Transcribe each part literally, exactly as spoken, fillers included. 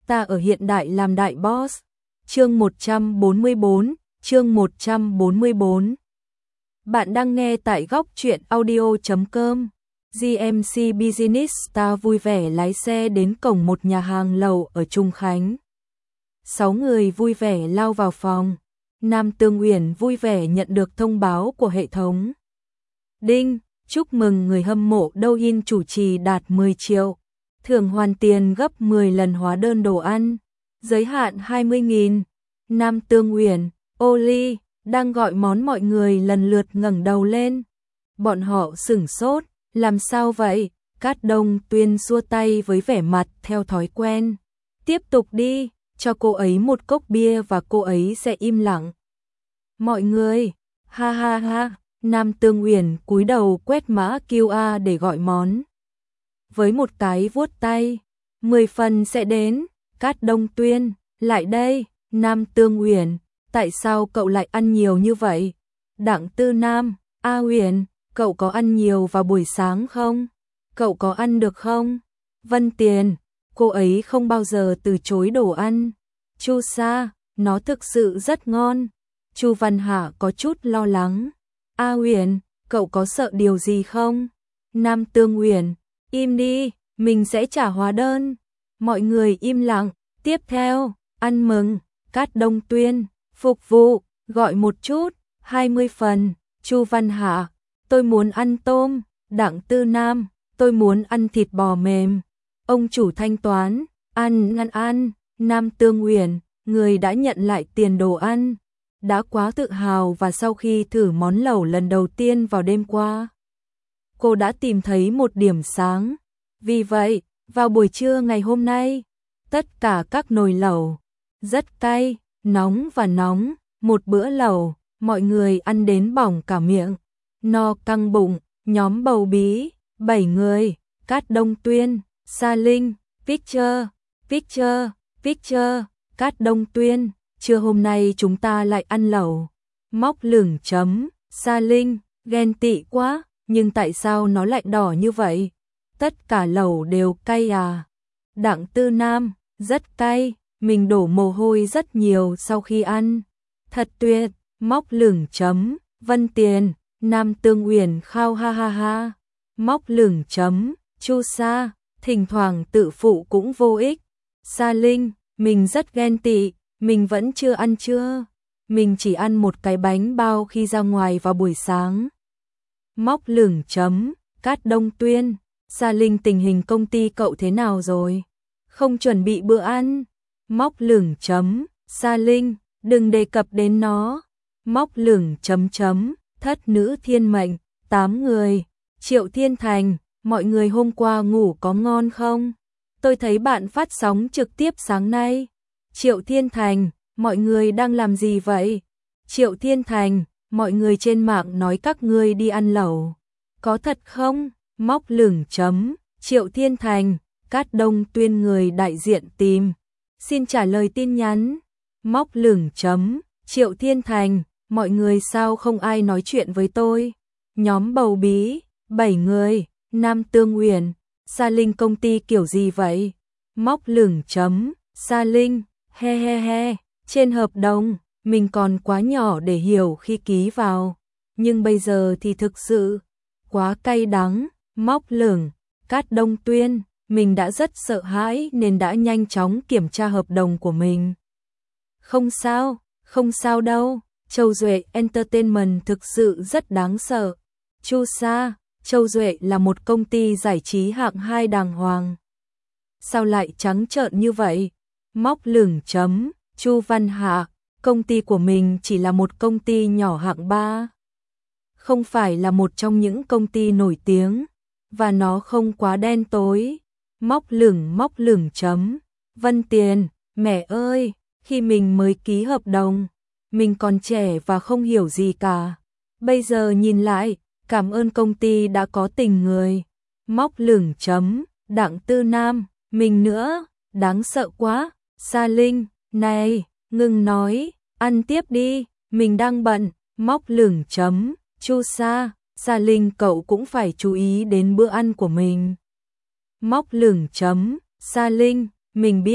ta ở hiện đại làm đại boss. Chương một trăm bốn mươi bốn, chương một trăm bốn mươi bốn. Bạn đang nghe tại góc truyện audio chấm com. giê em xê Business Star vui vẻ lái xe đến cổng một nhà hàng lẩu ở Trung Khánh. Sáu người vui vẻ lao vào phòng. Nam Tương Uyển vui vẻ nhận được thông báo của hệ thống. Đinh, chúc mừng người hâm mộ Douyin chủ trì đạt mười triệu. Thưởng hoàn tiền gấp mười lần hóa đơn đồ ăn. Giới hạn hai mươi nghìn. Nam Tương Uyển, Oli, đang gọi món mọi người lần lượt ngẩng đầu lên. Bọn họ sửng sốt, làm sao vậy? Cát Đông Tuyên xua tay với vẻ mặt theo thói quen. Tiếp tục đi, cho cô ấy một cốc bia và cô ấy sẽ im lặng. Mọi người, ha ha ha, Nam Tương Uyển cúi đầu quét mã quy rờ để gọi món. Với một cái vuốt tay, mười phần sẽ đến. Cát Đông Tuyên, lại đây. Nam Tương Uyển, tại sao cậu lại ăn nhiều như vậy? Đặng Tư Nam, A Uyển, cậu có ăn nhiều vào buổi sáng không? Cậu có ăn được không? Vân Tiền, cô ấy không bao giờ từ chối đồ ăn. Chu Sa, nó thực sự rất ngon. Chu Văn Hạ có chút lo lắng. A Uyển, cậu có sợ điều gì không? Nam Tương Uyển, im đi, mình sẽ trả hóa đơn. Mọi người im lặng. Tiếp theo, ăn mừng. Cát Đông Tuyên, phục vụ, gọi một chút, hai mươi phần. Chu Văn Hạ, tôi muốn ăn tôm. Đặng Tư Nam, tôi muốn ăn thịt bò mềm. Ông chủ thanh toán, ăn ngăn ăn. Nam Tương Uyển, người đã nhận lại tiền đồ ăn. Đã quá tự hào và sau khi thử món lẩu lần đầu tiên vào đêm qua, cô đã tìm thấy một điểm sáng. Vì vậy, vào buổi trưa ngày hôm nay, tất cả các nồi lẩu, rất cay, nóng và nóng, một bữa lẩu, mọi người ăn đến bỏng cả miệng, no căng bụng, nhóm bầu bí, bảy người, Cát Đông Tuyên, Sa Linh, Victor, Victor, Victor, Cát Đông Tuyên, trưa hôm nay chúng ta lại ăn lẩu. Móc lửng chấm, Sa Linh, ghen tị quá, nhưng tại sao nó lại đỏ như vậy? Tất cả lẩu đều cay à? Đặng Tư Nam, rất cay, mình đổ mồ hôi rất nhiều sau khi ăn. Thật tuyệt, móc lửng chấm, Vân Tiền, Nam Tương Uyển khao ha ha ha. Móc lửng chấm, Chu Sa, thỉnh thoảng tự phụ cũng vô ích. Sa Linh, mình rất ghen tị, mình vẫn chưa ăn trưa. Mình chỉ ăn một cái bánh bao khi ra ngoài vào buổi sáng. Móc lửng chấm, Cát Đông Tuyên, Sa Linh, tình hình công ty cậu thế nào rồi? Không chuẩn bị bữa ăn. Móc lửng chấm, Sa Linh, đừng đề cập đến nó. Móc lửng chấm chấm, thất nữ thiên mệnh, tám người. Triệu Thiên Thành, mọi người hôm qua ngủ có ngon không? Tôi thấy bạn phát sóng trực tiếp sáng nay. Triệu Thiên Thành, mọi người đang làm gì vậy? Triệu Thiên Thành, mọi người trên mạng nói các ngươi đi ăn lẩu. Có thật không? Móc lửng chấm, Triệu Thiên Thành, Cát Đông Tuyên người đại diện tìm. Xin trả lời tin nhắn. Móc lửng chấm, Triệu Thiên Thành, mọi người sao không ai nói chuyện với tôi? Nhóm bầu bí, bảy người, Nam Tương Uyển, Sa Linh, công ty kiểu gì vậy? Móc lửng chấm, Sa Linh, he he he, trên hợp đồng, mình còn quá nhỏ để hiểu khi ký vào. Nhưng bây giờ thì thực sự quá cay đắng. Móc lửng, Cát Đông Tuyên, mình đã rất sợ hãi nên đã nhanh chóng kiểm tra hợp đồng của mình. Không sao, không sao đâu, Châu Duệ Entertainment thực sự rất đáng sợ. Chu Sa, Châu Duệ là một công ty giải trí hạng hai đàng hoàng. Sao lại trắng trợn như vậy? Móc lửng chấm, Chu Văn Hạ, công ty của mình chỉ là một công ty nhỏ hạng ba. Không phải là một trong những công ty nổi tiếng. Và nó không quá đen tối. Móc lửng móc lửng chấm, Vân Tiền, mẹ ơi, khi mình mới ký hợp đồng, mình còn trẻ và không hiểu gì cả. Bây giờ nhìn lại, cảm ơn công ty đã có tình người. Móc lửng chấm, Đặng Tư Nam, mình nữa, đáng sợ quá. Sa Linh, này, ngừng nói, ăn tiếp đi, mình đang bận. Móc lửng chấm, Chu Sa, Sa Linh, cậu cũng phải chú ý đến bữa ăn của mình. Móc lửng chấm, Sa Linh, mình biết,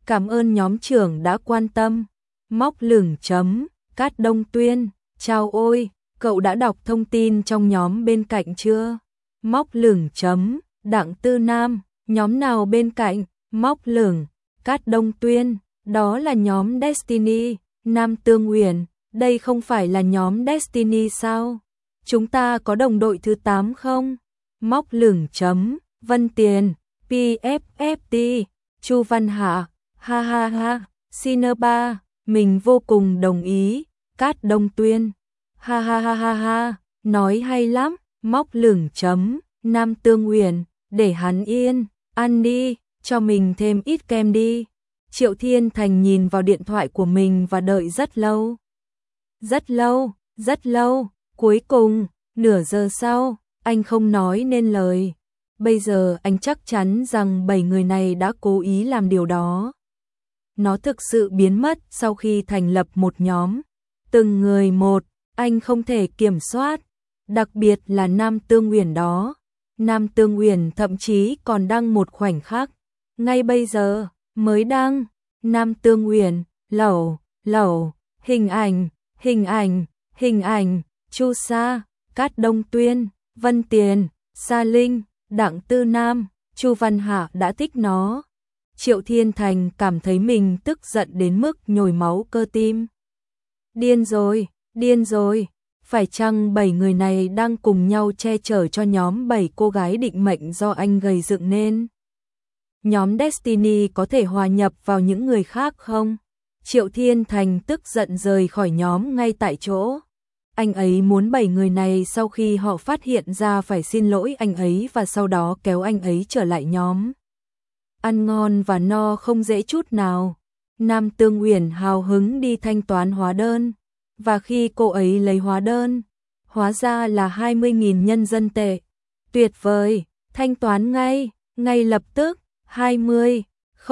Cảm ơn nhóm trưởng đã quan tâm. Móc lửng chấm, Cát Đông Tuyên, chào ôi, cậu đã đọc thông tin trong nhóm bên cạnh chưa? Móc lửng chấm, Đặng Tư Nam, nhóm nào bên cạnh? Móc lửng, Cát Đông Tuyên, đó là nhóm Destiny. Nam Tương Uyển, đây không phải là nhóm Destiny sao? Chúng ta có đồng đội thứ tám không? Móc lửng chấm, Vân Tiền, pê ép ép tê, Chu Văn Hạ, ha ha ha, Sineba, mình vô cùng đồng ý, Cát Đông Tuyên, ha ha ha ha ha, nói hay lắm, móc lửng chấm, Nam Tương Uyển, để hắn yên, ăn đi, cho mình thêm ít kem đi. Triệu Thiên Thành nhìn vào điện thoại của mình và đợi rất lâu. Rất lâu, rất lâu, cuối cùng, nửa giờ sau, anh không nói nên lời. Bây giờ anh chắc chắn rằng bảy người này đã cố ý làm điều đó. Nó thực sự biến mất sau khi thành lập một nhóm. Từng người một, anh không thể kiểm soát. Đặc biệt là Nam Tương Uyển đó. Nam Tương Uyển thậm chí còn đăng một khoảnh khắc. Ngay bây giờ, mới đăng. Nam Tương Uyển, lẩu, lẩu, hình ảnh, hình ảnh, hình ảnh, Chu Sa, Cát Đông Tuyên, Vân Tiền, Sa Linh, Đặng Tư Nam, Chu Văn Hạ đã thích nó. Triệu Thiên Thành cảm thấy mình tức giận đến mức nhồi máu cơ tim. Điên rồi, điên rồi, phải chăng bảy người này đang cùng nhau che chở cho nhóm bảy cô gái định mệnh do anh gầy dựng nên? Nhóm Destiny có thể hòa nhập vào những người khác không? Triệu Thiên Thành tức giận rời khỏi nhóm ngay tại chỗ. Anh ấy muốn bảy người này sau khi họ phát hiện ra phải xin lỗi anh ấy và sau đó kéo anh ấy trở lại nhóm. Ăn ngon và no không dễ chút nào. Nam Tương Uyển hào hứng đi thanh toán hóa đơn. Và khi cô ấy lấy hóa đơn, hóa ra là hai mươi nghìn nhân dân tệ. Tuyệt vời, thanh toán ngay, ngay lập tức, hai mươi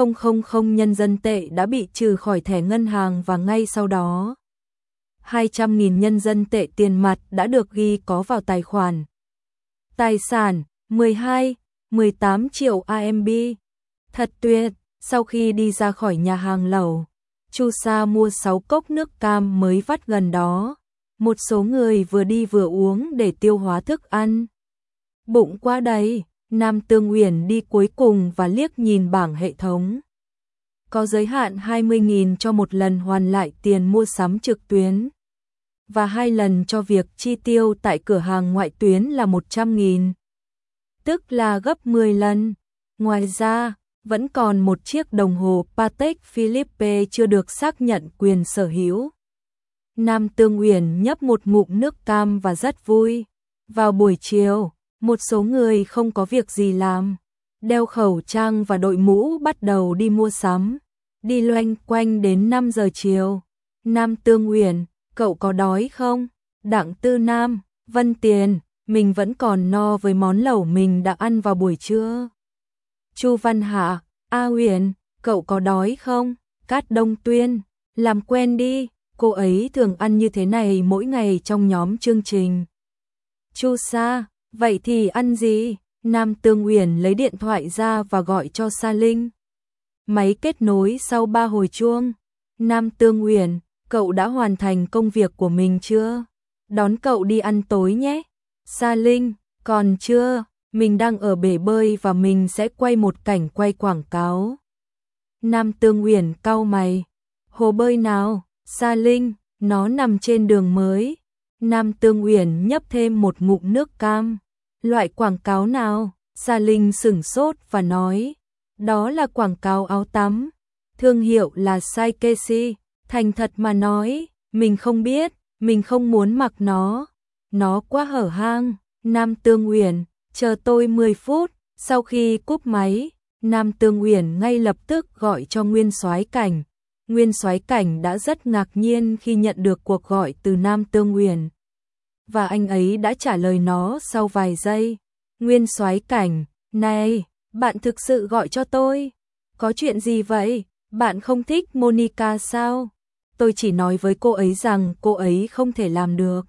nghìn nhân dân tệ đã bị trừ khỏi thẻ ngân hàng và ngay sau đó. hai trăm nghìn nhân dân tệ tiền mặt đã được ghi có vào tài khoản. Tài sản, mười hai, mười tám triệu a em bê. Thật tuyệt, sau khi đi ra khỏi nhà hàng lẩu, Chu Sa mua sáu cốc nước cam mới vắt gần đó. Một số người vừa đi vừa uống để tiêu hóa thức ăn. Bụng quá đầy, Nam Tương Uyển đi cuối cùng và liếc nhìn bảng hệ thống. Có giới hạn hai mươi nghìn cho một lần hoàn lại tiền mua sắm trực tuyến. Và hai lần cho việc chi tiêu tại cửa hàng ngoại tuyến là một trăm nghìn. Tức là gấp mười lần. Ngoài ra, vẫn còn một chiếc đồng hồ Patek Philippe chưa được xác nhận quyền sở hữu. Nam Tương Uyển nhấp một ngụm nước cam và rất vui. Vào buổi chiều, một số người không có việc gì làm, đeo khẩu trang và đội mũ bắt đầu đi mua sắm. Đi loanh quanh đến năm giờ chiều. Nam Tương Uyển, cậu có đói không? Đặng Tư Nam, Vân Tiền, mình vẫn còn no với món lẩu mình đã ăn vào buổi trưa. Chu Văn Hạ, A Uyển, cậu có đói không? Cát Đông Tuyên, làm quen đi, cô ấy thường ăn như thế này mỗi ngày trong nhóm chương trình. Chu Sa, vậy thì ăn gì? Nam Tương Uyển lấy điện thoại ra và gọi cho Sa Linh. Máy kết nối sau ba hồi chuông. Nam Tương Uyển, cậu đã hoàn thành công việc của mình chưa? Đón cậu đi ăn tối nhé. Sa Linh, còn chưa, mình đang ở bể bơi và mình sẽ quay một cảnh quay quảng cáo. Nam Tương Uyển cau mày. Hồ bơi nào? Sa Linh, nó nằm trên đường mới. Nam Tương Uyển nhấp thêm một ngụm nước cam. Loại quảng cáo nào? Sa Linh sửng sốt và nói. Đó là quảng cáo áo tắm. Thương hiệu là Saikeshi. Thành thật mà nói, mình không biết, mình không muốn mặc nó. Nó quá hở hang. Nam Tương Uyển, chờ tôi mười phút. Sau khi cúp máy, Nam Tương Uyển ngay lập tức gọi cho Nguyên Soái Cảnh. Nguyên Soái Cảnh đã rất ngạc nhiên khi nhận được cuộc gọi từ Nam Tương Uyển. Và anh ấy đã trả lời nó sau vài giây. Nguyên Soái Cảnh, này, bạn thực sự gọi cho tôi. Có chuyện gì vậy? Bạn không thích Monica sao? Tôi chỉ nói với cô ấy rằng cô ấy không thể làm được.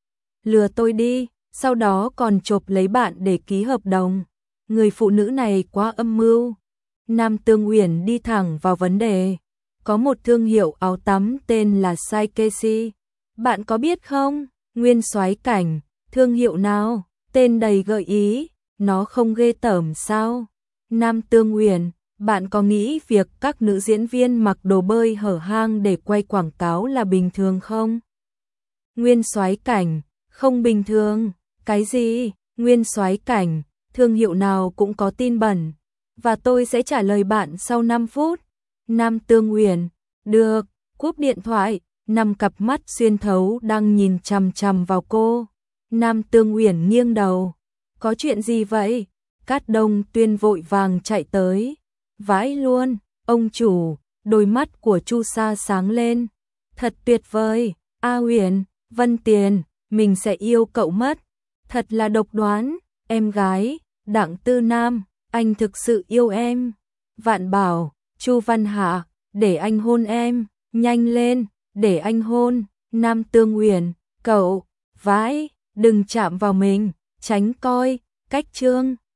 Lừa tôi đi, sau đó còn chộp lấy bạn để ký hợp đồng. Người phụ nữ này quá âm mưu. Nam Tương Uyển đi thẳng vào vấn đề. Có một thương hiệu áo tắm tên là Saikeshi. Bạn có biết không? Nguyên Soái Cảnh, thương hiệu nào? Tên đầy gợi ý, nó không ghê tởm sao? Nam Tương Uyển, bạn có nghĩ việc các nữ diễn viên mặc đồ bơi hở hang để quay quảng cáo là bình thường không? Nguyên Soái Cảnh, không bình thường. Cái gì? Nguyên Soái Cảnh, thương hiệu nào cũng có tin bẩn. Và tôi sẽ trả lời bạn sau năm phút. Nam Tương Uyển, được, cúp điện thoại, năm cặp mắt xuyên thấu đang nhìn chằm chằm vào cô. Nam Tương Uyển nghiêng đầu. Có chuyện gì vậy? Cát Đông Tuyên vội vàng chạy tới. Vãi luôn, ông chủ, đôi mắt của Chu Sa sáng lên. Thật tuyệt vời, A Uyển, Vân Tiền, mình sẽ yêu cậu mất. Thật là độc đoán, em gái, Đặng Tư Nam, anh thực sự yêu em. Vạn Bảo, Chu Văn Hạ, để anh hôn em, nhanh lên, để anh hôn. Nam Tương Uyển, cậu, vãi, đừng chạm vào mình, tránh coi, cách trương.